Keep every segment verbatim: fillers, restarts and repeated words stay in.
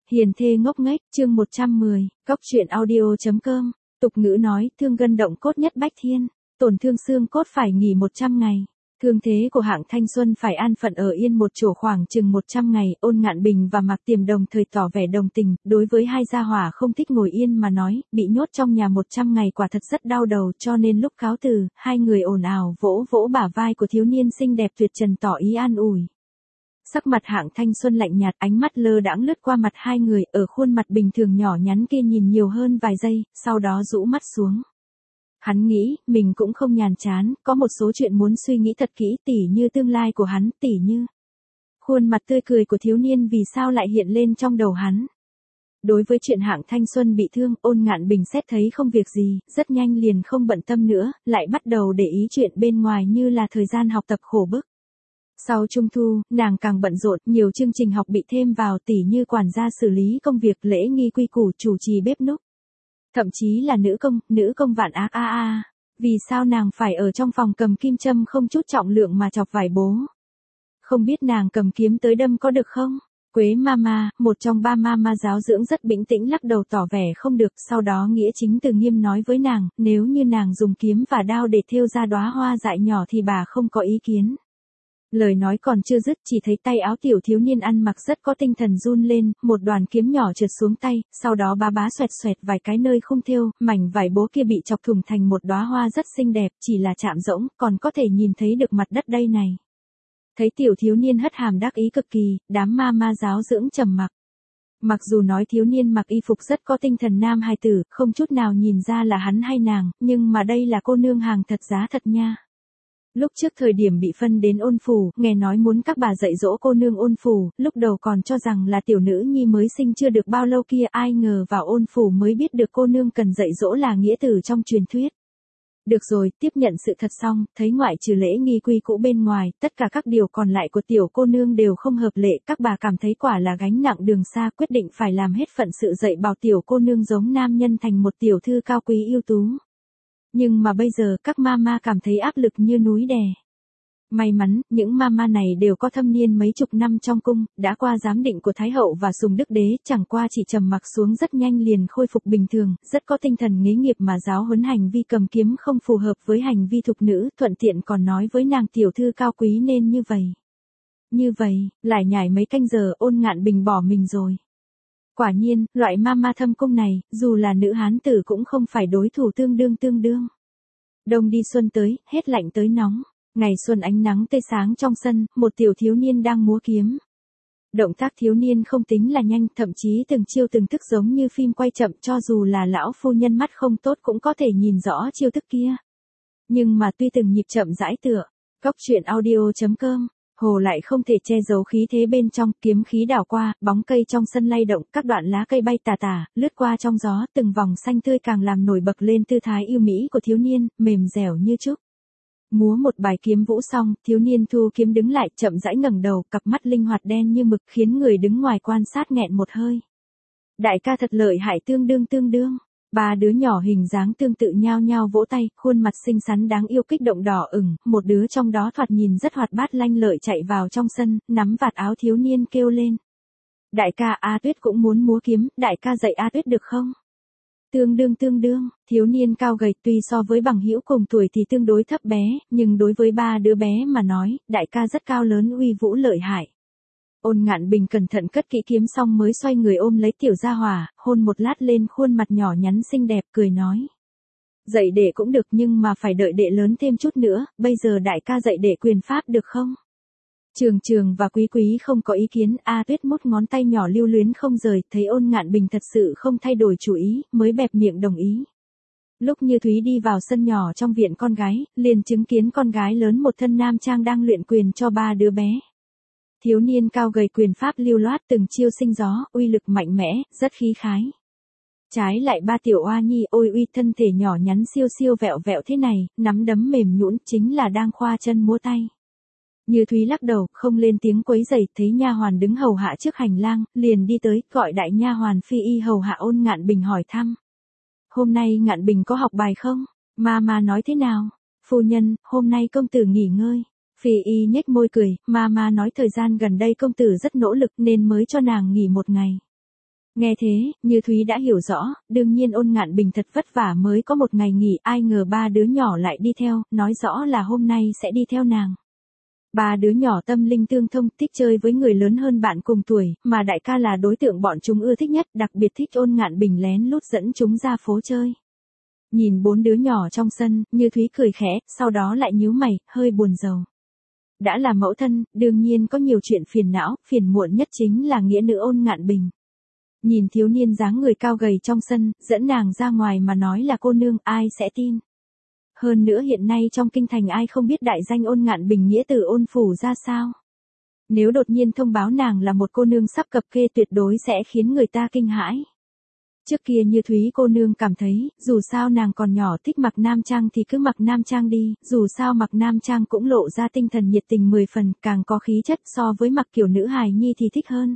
Hiền thê ngốc nghếch, chương một trăm mười, Cóc truyện audio.com, tục ngữ nói, thương gân động cốt nhất bách thiên, tổn thương xương cốt phải nghỉ một trăm ngày. Thương thế của hạng thanh xuân phải an phận ở yên một chỗ khoảng chừng một trăm ngày, Ôn Ngạn Bình và Mạc Tiềm đồng thời tỏ vẻ đồng tình, đối với hai gia hỏa không thích ngồi yên mà nói, bị nhốt trong nhà một trăm ngày quả thật rất đau đầu, cho nên lúc cáo từ, hai người ồn ào vỗ vỗ bả vai của thiếu niên xinh đẹp tuyệt trần tỏ ý an ủi. Sắc mặt hạng thanh xuân lạnh nhạt, ánh mắt lơ đãng lướt qua mặt hai người, ở khuôn mặt bình thường nhỏ nhắn kia nhìn nhiều hơn vài giây, sau đó rũ mắt xuống. Hắn nghĩ, mình cũng không nhàn chán, có một số chuyện muốn suy nghĩ thật kỹ, tỉ như tương lai của hắn, tỉ như khuôn mặt tươi cười của thiếu niên vì sao lại hiện lên trong đầu hắn. Đối với chuyện hạng thanh xuân bị thương, Ôn Ngạn Bình xét thấy không việc gì, rất nhanh liền không bận tâm nữa, lại bắt đầu để ý chuyện bên ngoài như là thời gian học tập khổ bức. Sau Trung Thu, nàng càng bận rộn, nhiều chương trình học bị thêm vào tỉ như quản gia xử lý công việc, lễ nghi quy củ, chủ trì bếp núc. Thậm chí là nữ công, nữ công vạn ác a a. Vì sao nàng phải ở trong phòng cầm kim châm không chút trọng lượng mà chọc vải bố? Không biết nàng cầm kiếm tới đâm có được không? Quế Mama, một trong ba Mama giáo dưỡng rất bình tĩnh lắc đầu tỏ vẻ không được, sau đó Nghĩa Chính Từ Nghiêm nói với nàng, nếu như nàng dùng kiếm và đao để thêu ra đóa hoa dại nhỏ thì bà không có ý kiến. Lời nói còn chưa dứt, chỉ thấy tay áo tiểu thiếu niên ăn mặc rất có tinh thần run lên, một đoàn kiếm nhỏ trượt xuống tay, sau đó bá bá xoẹt xoẹt vài cái nơi không thêu, mảnh vải bố kia bị chọc thủng thành một đóa hoa rất xinh đẹp, chỉ là chạm rỗng, còn có thể nhìn thấy được mặt đất đây này. Thấy tiểu thiếu niên hất hàm đắc ý cực kỳ, đám ma ma giáo dưỡng trầm mặc. Mặc dù nói thiếu niên mặc y phục rất có tinh thần nam hài tử, không chút nào nhìn ra là hắn hay nàng, nhưng mà đây là cô nương hàng thật giá thật nha. Lúc trước thời điểm bị phân đến Ôn phủ, nghe nói muốn các bà dạy dỗ cô nương Ôn phủ, lúc đầu còn cho rằng là tiểu nữ nhi mới sinh chưa được bao lâu kia, ai ngờ vào Ôn phủ mới biết được cô nương cần dạy dỗ là nghĩa tử trong truyền thuyết. Được rồi, tiếp nhận sự thật xong, thấy ngoại trừ lễ nghi quy cũ bên ngoài, tất cả các điều còn lại của tiểu cô nương đều không hợp lệ, các bà cảm thấy quả là gánh nặng đường xa, quyết định phải làm hết phận sự dạy bảo tiểu cô nương giống nam nhân thành một tiểu thư cao quý ưu tú. Nhưng mà bây giờ các mama cảm thấy áp lực như núi đè. May mắn, những mama này đều có thâm niên mấy chục năm trong cung, đã qua giám định của Thái hậu và Sùng Đức Đế, chẳng qua chỉ trầm mặc xuống rất nhanh liền khôi phục bình thường, rất có tinh thần nghề nghiệp mà giáo huấn hành vi cầm kiếm không phù hợp với hành vi thục nữ, thuận tiện còn nói với nàng tiểu thư cao quý nên như vậy. Như vậy, lại nhảy mấy canh giờ, Ôn Ngạn Bình bỏ mình rồi. Quả nhiên, loại mama thâm cung này, dù là nữ hán tử cũng không phải đối thủ tương đương tương đương. Đông đi xuân tới, hết lạnh tới nóng. Ngày xuân ánh nắng tươi sáng trong sân, một tiểu thiếu niên đang múa kiếm. Động tác thiếu niên không tính là nhanh, thậm chí từng chiêu từng thức giống như phim quay chậm, cho dù là lão phu nhân mắt không tốt cũng có thể nhìn rõ chiêu thức kia. Nhưng mà tuy từng nhịp chậm rãi tựa, Cóc truyện audio.com, hồ lại không thể che giấu khí thế bên trong, kiếm khí đảo qua, bóng cây trong sân lay động, các đoạn lá cây bay tà tà, lướt qua trong gió, từng vòng xanh tươi càng làm nổi bật lên tư thái yêu mỹ của thiếu niên, mềm dẻo như trúc. Múa một bài kiếm vũ xong, thiếu niên thu kiếm đứng lại, chậm rãi ngẩng đầu, cặp mắt linh hoạt đen như mực khiến người đứng ngoài quan sát nghẹn một hơi. Đại ca thật lợi hại, tương đương tương đương. Ba đứa nhỏ hình dáng tương tự nhao nhao vỗ tay, khuôn mặt xinh xắn đáng yêu kích động đỏ ửng, một đứa trong đó thoạt nhìn rất hoạt bát lanh lợi chạy vào trong sân, nắm vạt áo thiếu niên kêu lên. Đại ca, A Tuyết cũng muốn múa kiếm, đại ca dạy A Tuyết được không? Tương đương tương đương, thiếu niên cao gầy tuy so với bằng hữu cùng tuổi thì tương đối thấp bé, nhưng đối với ba đứa bé mà nói, đại ca rất cao lớn uy vũ lợi hại. Ôn Ngạn Bình cẩn thận cất kỹ kiếm xong mới xoay người ôm lấy tiểu gia hỏa, hôn một lát lên khuôn mặt nhỏ nhắn xinh đẹp, cười nói. Dạy đệ cũng được nhưng mà phải đợi đệ lớn thêm chút nữa, bây giờ đại ca dạy đệ quyền pháp được không? Trường Trường và Quý Quý không có ý kiến, A Tuyết mút ngón tay nhỏ lưu luyến không rời, thấy Ôn Ngạn Bình thật sự không thay đổi chủ ý, mới bẹp miệng đồng ý. Lúc Như Thúy đi vào sân nhỏ trong viện con gái, liền chứng kiến con gái lớn một thân nam trang đang luyện quyền cho ba đứa bé. Thiếu niên cao gầy quyền pháp lưu loát từng chiêu sinh gió, uy lực mạnh mẽ, rất khí khái. Trái lại ba tiểu oa nhi ôi uy thân thể nhỏ nhắn siêu siêu vẹo vẹo thế này, nắm đấm mềm nhũn chính là đang khoa chân múa tay. Như Thúy lắc đầu, không lên tiếng quấy rầy, thấy nha hoàn đứng hầu hạ trước hành lang, liền đi tới, gọi đại nha hoàn Phi Y hầu hạ Ôn Ngạn Bình hỏi thăm. Hôm nay Ngạn Bình có học bài không? Mama nói thế nào? Phu nhân, hôm nay công tử nghỉ ngơi. Phi Y nhếch môi cười, Mama nói thời gian gần đây công tử rất nỗ lực nên mới cho nàng nghỉ một ngày. Nghe thế, Như Thúy đã hiểu rõ, đương nhiên Ôn Ngạn Bình thật vất vả mới có một ngày nghỉ, ai ngờ ba đứa nhỏ lại đi theo, nói rõ là hôm nay sẽ đi theo nàng. Ba đứa nhỏ tâm linh tương thông, thích chơi với người lớn hơn bạn cùng tuổi, mà đại ca là đối tượng bọn chúng ưa thích nhất, đặc biệt thích Ôn Ngạn Bình lén lút dẫn chúng ra phố chơi. Nhìn bốn đứa nhỏ trong sân, Như Thúy cười khẽ, sau đó lại nhíu mày, hơi buồn rầu. Đã là mẫu thân, đương nhiên có nhiều chuyện phiền não, phiền muộn nhất chính là nghĩa nữ Ôn Ngạn Bình. Nhìn thiếu niên dáng người cao gầy trong sân, dẫn nàng ra ngoài mà nói là cô nương, ai sẽ tin. Hơn nữa hiện nay trong kinh thành ai không biết đại danh Ôn Ngạn Bình nghĩa tử Ôn phủ ra sao. Nếu đột nhiên thông báo nàng là một cô nương sắp cập kê tuyệt đối sẽ khiến người ta kinh hãi. Trước kia Như Thúy cô nương cảm thấy, dù sao nàng còn nhỏ thích mặc nam trang thì cứ mặc nam trang đi, dù sao mặc nam trang cũng lộ ra tinh thần nhiệt tình mười phần, càng có khí chất so với mặc kiểu nữ hài nhi thì thích hơn.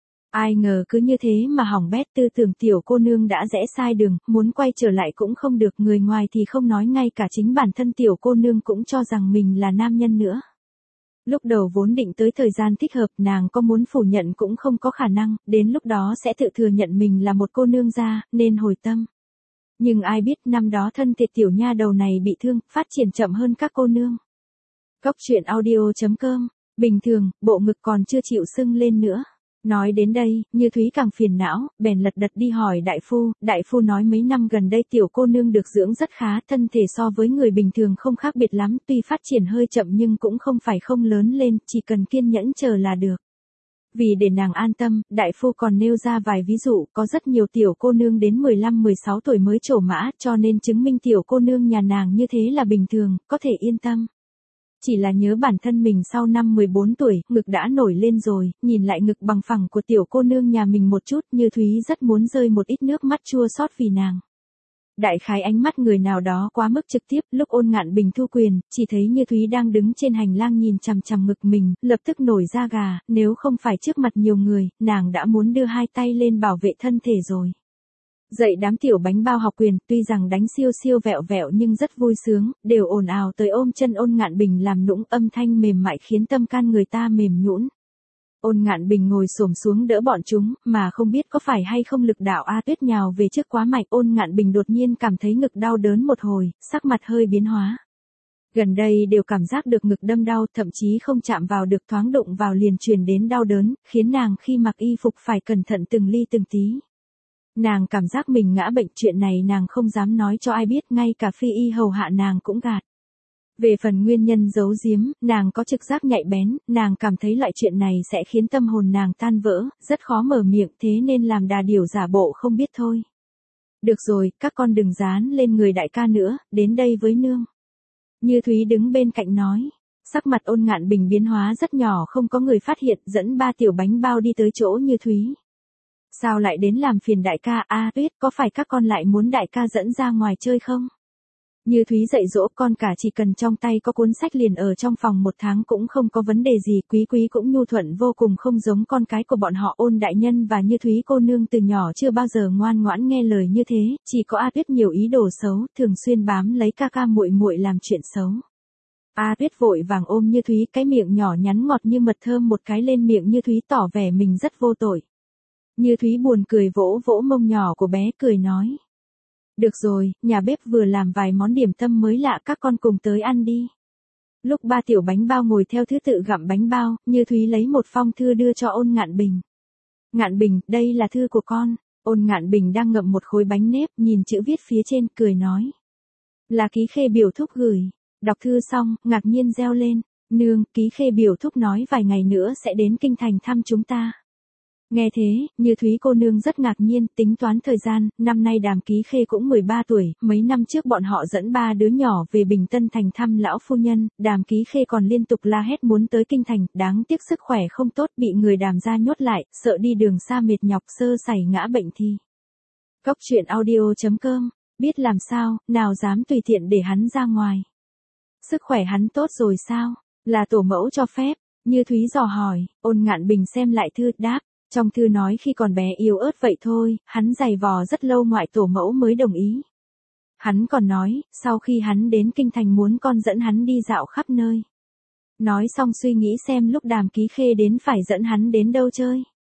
Ai ngờ cứ như thế mà hỏng bét, tư tưởng tiểu cô nương đã rẽ sai đường, muốn quay trở lại cũng không được, người ngoài thì không nói, ngay cả chính bản thân tiểu cô nương cũng cho rằng mình là nam nhân nữa. Lúc đầu vốn định tới thời gian thích hợp, nàng có muốn phủ nhận cũng không có khả năng, đến lúc đó sẽ tự thừa nhận mình là một cô nương gia, nên hồi tâm. Nhưng ai biết năm đó thân thể tiểu nha đầu này bị thương, phát triển chậm hơn các cô nương. Cốc truyện audio chấm com, bình thường, bộ ngực còn chưa chịu sưng lên nữa. Nói đến đây, Như Thúy càng phiền não, bèn lật đật đi hỏi đại phu, đại phu nói mấy năm gần đây tiểu cô nương được dưỡng rất khá, thân thể so với người bình thường không khác biệt lắm, tuy phát triển hơi chậm nhưng cũng không phải không lớn lên, chỉ cần kiên nhẫn chờ là được. Vì để nàng an tâm, đại phu còn nêu ra vài ví dụ, có rất nhiều tiểu cô nương đến mười lăm mười sáu tuổi mới trổ mã, cho nên chứng minh tiểu cô nương nhà nàng như thế là bình thường, có thể yên tâm. Chỉ là nhớ bản thân mình sau năm mười bốn tuổi, ngực đã nổi lên rồi, nhìn lại ngực bằng phẳng của tiểu cô nương nhà mình một chút, Như Thúy rất muốn rơi một ít nước mắt chua xót vì nàng. Đại khái ánh mắt người nào đó quá mức trực tiếp, lúc Ôn Ngạn Bình thu quyền, chỉ thấy Như Thúy đang đứng trên hành lang nhìn chằm chằm ngực mình, lập tức nổi da gà, nếu không phải trước mặt nhiều người, nàng đã muốn đưa hai tay lên bảo vệ thân thể rồi. Dạy đám tiểu bánh bao học quyền, tuy rằng đánh siêu siêu vẹo vẹo nhưng rất vui sướng, đều ồn ào tới ôm chân Ôn Ngạn Bình làm nũng, âm thanh mềm mại khiến tâm can người ta mềm nhũn. Ôn Ngạn Bình ngồi xổm xuống đỡ bọn chúng, mà không biết có phải hay không lực đạo A Tuyết nhào về trước quá mạnh, Ôn Ngạn Bình đột nhiên cảm thấy ngực đau đớn một hồi, sắc mặt hơi biến hóa. Gần đây đều cảm giác được ngực đâm đau, thậm chí không chạm vào được, thoáng đụng vào liền truyền đến đau đớn, khiến nàng khi mặc y phục phải cẩn thận từng ly từng tí. Nàng cảm giác mình ngã bệnh, chuyện này nàng không dám nói cho ai biết, ngay cả phi y hầu hạ nàng cũng gạt. Về phần nguyên nhân giấu giếm, nàng có trực giác nhạy bén, nàng cảm thấy loại chuyện này sẽ khiến tâm hồn nàng tan vỡ, rất khó mở miệng, thế nên làm đà điểu giả bộ không biết thôi. Được rồi, các con đừng dán lên người đại ca nữa, đến đây với nương. Như Thúy đứng bên cạnh nói. Sắc mặt Ôn Ngạn Bình biến hóa rất nhỏ, không có người phát hiện, dẫn ba tiểu bánh bao đi tới chỗ Như Thúy. Sao lại đến làm phiền đại ca? A Tuyết, có phải các con lại muốn đại ca dẫn ra ngoài chơi không? Như Thúy dạy dỗ, con cả chỉ cần trong tay có cuốn sách liền ở trong phòng một tháng cũng không có vấn đề gì, Quý Quý cũng nhu thuận vô cùng, không giống con cái của bọn họ. Ôn đại nhân và Như Thúy cô nương từ nhỏ chưa bao giờ ngoan ngoãn nghe lời như thế, chỉ có A Tuyết nhiều ý đồ xấu, thường xuyên bám lấy ca ca muội muội làm chuyện xấu. A Tuyết vội vàng ôm Như Thúy, cái miệng nhỏ nhắn ngọt như mật thơm một cái lên miệng Như Thúy, tỏ vẻ mình rất vô tội. Như Thúy buồn cười vỗ vỗ mông nhỏ của bé, cười nói. Được rồi, nhà bếp vừa làm vài món điểm tâm mới lạ, các con cùng tới ăn đi. Lúc ba tiểu bánh bao ngồi theo thứ tự gặm bánh bao, Như Thúy lấy một phong thư đưa cho Ôn Ngạn Bình. Ngạn Bình, đây là thư của con. Ôn Ngạn Bình đang ngậm một khối bánh nếp, nhìn chữ viết phía trên, cười nói. Là Ký Khê biểu thúc gửi. Đọc thư xong, ngạc nhiên reo lên. Nương, Ký Khê biểu thúc nói vài ngày nữa sẽ đến kinh thành thăm chúng ta. Nghe thế, Như Thúy cô nương rất ngạc nhiên, tính toán thời gian, năm nay Đàm Ký Khê cũng mười ba tuổi, mấy năm trước bọn họ dẫn ba đứa nhỏ về Bình Tân thành thăm lão phu nhân, Đàm Ký Khê còn liên tục la hét muốn tới kinh thành, đáng tiếc sức khỏe không tốt, bị người Đàm gia nhốt lại, sợ đi đường xa mệt nhọc, sơ sẩy ngã bệnh thi. Cốc truyện audio chấm com, biết làm sao, nào dám tùy tiện để hắn ra ngoài. Sức khỏe hắn tốt rồi sao? Là tổ mẫu cho phép? Như Thúy dò hỏi. Ôn Ngạn Bình xem lại thư, đáp. Trong thư nói khi còn bé yếu ớt vậy thôi, hắn giày vò rất lâu ngoại tổ mẫu mới đồng ý. Hắn còn nói, sau khi hắn đến kinh thành muốn con dẫn hắn đi dạo khắp nơi. Nói xong suy nghĩ xem lúc Đàm Ký Khê đến phải dẫn hắn đến đâu chơi.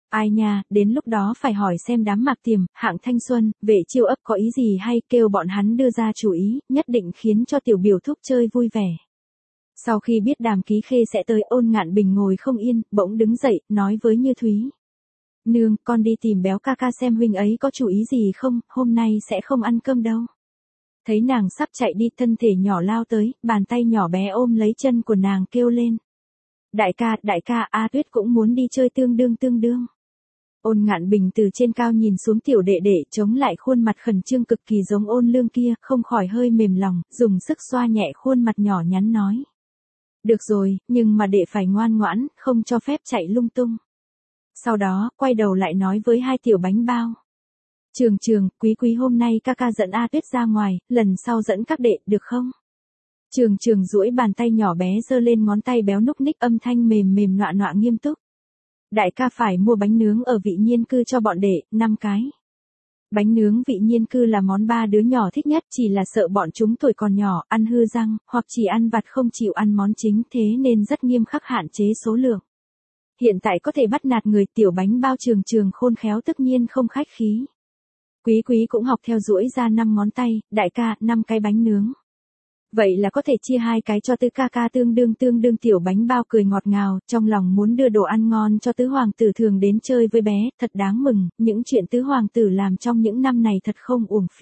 Ai nha, đến lúc đó phải hỏi xem đám Mạc Tiềm, Hạng Thanh Xuân, Vệ Chiêu ấp có ý gì hay kêu bọn hắn đưa ra chủ ý, nhất định khiến cho tiểu biểu thúc chơi vui vẻ. Sau khi biết Đàm Ký Khê sẽ tới, Ôn Ngạn Bình ngồi không yên, bỗng đứng dậy, nói với Như Thúy. Nương, con đi tìm Béo ca ca xem huynh ấy có chủ ý gì không, hôm nay sẽ không ăn cơm đâu. Thấy nàng sắp chạy đi, thân thể nhỏ lao tới, bàn tay nhỏ bé ôm lấy chân của nàng kêu lên. Đại ca, đại ca, A Tuyết cũng muốn đi chơi tương đương tương đương. Ôn Ngạn Bình từ trên cao nhìn xuống tiểu đệ đệ, chống lại khuôn mặt khẩn trương cực kỳ giống Ôn Lương kia, không khỏi hơi mềm lòng, dùng sức xoa nhẹ khuôn mặt nhỏ nhắn nói. Được rồi, nhưng mà đệ phải ngoan ngoãn, không cho phép chạy lung tung. Sau đó, quay đầu lại nói với hai tiểu bánh bao. Trường Trường, Quý Quý hôm nay ca ca dẫn A Tuyết ra ngoài, lần sau dẫn các đệ, được không? Trường Trường duỗi bàn tay nhỏ bé giơ lên, ngón tay béo núc ních, âm thanh mềm mềm nọa nọa nghiêm túc. Đại ca phải mua bánh nướng ở Vị Nhiên Cư cho bọn đệ, năm cái. Bánh nướng Vị Nhiên Cư là món ba đứa nhỏ thích nhất, chỉ là sợ bọn chúng tuổi còn nhỏ, ăn hư răng, hoặc chỉ ăn vặt không chịu ăn món chính, thế nên rất nghiêm khắc hạn chế số lượng. Hiện tại có thể bắt nạt người, tiểu bánh bao Trường Trường khôn khéo tất nhiên không khách khí. Quý Quý cũng học theo, duỗi ra năm ngón tay, đại ca, năm cái bánh nướng. Vậy là có thể chia hai cái cho tứ ca ca, tương đương tương đương. Tiểu bánh bao cười ngọt ngào, trong lòng muốn đưa đồ ăn ngon cho tứ hoàng tử thường đến chơi với bé, thật đáng mừng, những chuyện tứ hoàng tử làm trong những năm này thật không uổng phí.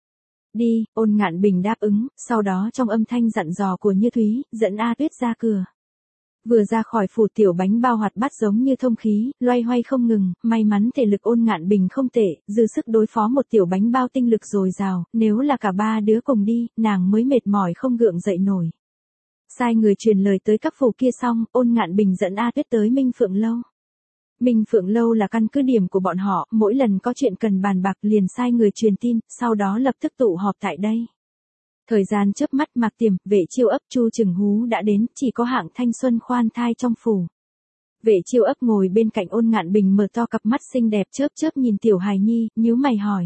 Đi, Ôn Ngạn Bình đáp ứng, sau đó trong âm thanh dặn dò của Như Thúy, dẫn A Tuyết ra cửa. Vừa ra khỏi phủ, tiểu bánh bao hoạt bát giống như thông khí, loay hoay không ngừng, may mắn thể lực Ôn Ngạn Bình không tệ, dư sức đối phó một tiểu bánh bao tinh lực dồi dào, nếu là cả ba đứa cùng đi, nàng mới mệt mỏi không gượng dậy nổi. Sai người truyền lời tới các phủ kia xong, Ôn Ngạn Bình dẫn A Tuyết tới Minh Phượng Lâu. Minh Phượng Lâu là căn cứ điểm của bọn họ, mỗi lần có chuyện cần bàn bạc liền sai người truyền tin, sau đó lập tức tụ họp tại đây. Thời gian chớp mắt, Mạc Tiềm, Vệ Chiêu ấp, Chu Trừng Hú đã đến, chỉ có Hạng Thanh Xuân khoan thai trong phủ. Vệ Chiêu ấp ngồi bên cạnh Ôn Ngạn Bình, mở to cặp mắt xinh đẹp chớp chớp nhìn tiểu hài nhi, nhíu mày hỏi.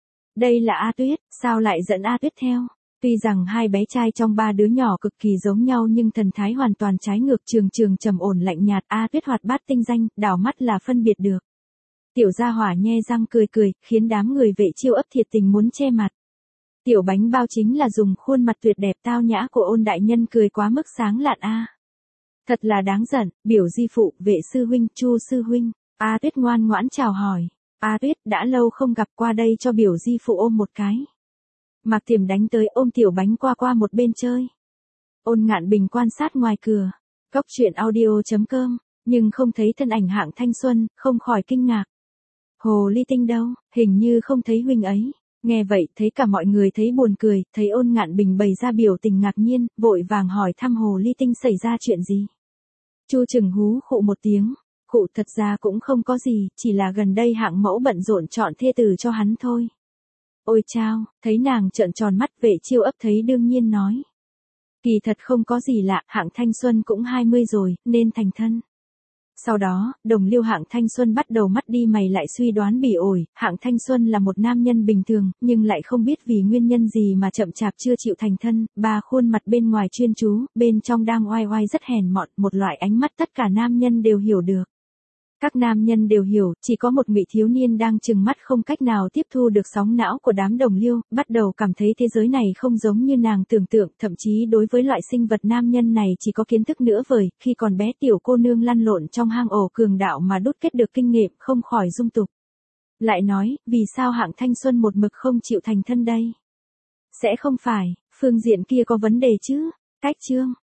Đây là A Tuyết, sao lại dẫn A Tuyết theo? Tuy rằng hai bé trai trong ba đứa nhỏ cực kỳ giống nhau nhưng thần thái hoàn toàn trái ngược. Trường Trường trầm ổn lạnh nhạt, A Tuyết hoạt bát tinh danh, đảo mắt là phân biệt được. Tiểu gia hỏa nhe răng cười cười, khiến đám người Vệ Chiêu ấp thiệt tình muốn che mặt. Tiểu bánh bao chính là dùng khuôn mặt tuyệt đẹp tao nhã của Ôn đại nhân cười quá mức sáng lạn a. Thật là đáng giận, biểu di phụ, Vệ sư huynh, Chu sư huynh. A Tuyết ngoan ngoãn chào hỏi. A Tuyết, đã lâu không gặp, qua đây cho biểu di phụ ôm một cái. Mạc Tiềm đánh tới, ôm tiểu bánh qua qua một bên chơi. Ôn Ngạn Bình quan sát ngoài cửa. Cóc truyện audio chấm com, nhưng không thấy thân ảnh Hạng Thanh Xuân, không khỏi kinh ngạc. Hồ Ly Tinh đâu, hình như không thấy huynh ấy. Nghe vậy, thấy cả mọi người thấy buồn cười, thấy Ôn Ngạn Bình bày ra biểu tình ngạc nhiên, vội vàng hỏi thăm Hồ Ly Tinh xảy ra chuyện gì. Chu Trừng Hú khụ một tiếng, khụ thật ra cũng không có gì, chỉ là gần đây Hạng mẫu bận rộn chọn thê tử cho hắn thôi. Ôi chao, thấy nàng trợn tròn mắt, Vệ Chiêu ấp thấy đương nhiên nói. Kỳ thật không có gì lạ, Hạng Thanh Xuân cũng hai mươi rồi, nên thành thân. Sau đó, đồng liêu Hạng Thanh Xuân bắt đầu mắt đi mày lại suy đoán bỉ ổi, Hạng Thanh Xuân là một nam nhân bình thường, nhưng lại không biết vì nguyên nhân gì mà chậm chạp chưa chịu thành thân, ba khuôn mặt bên ngoài chuyên chú, bên trong đang oai oai rất hèn mọn, một loại ánh mắt tất cả nam nhân đều hiểu được. Các nam nhân đều hiểu, chỉ có một ngụy thiếu niên đang trừng mắt không cách nào tiếp thu được sóng não của đám đồng liêu, bắt đầu cảm thấy thế giới này không giống như nàng tưởng tượng, thậm chí đối với loại sinh vật nam nhân này chỉ có kiến thức nữa vời, khi còn bé tiểu cô nương lăn lộn trong hang ổ cường đạo mà đúc kết được kinh nghiệm, không khỏi dung tục. Lại nói, vì sao Hạng Thanh Xuân một mực không chịu thành thân đây? Sẽ không phải, phương diện kia có vấn đề chứ? Cách chương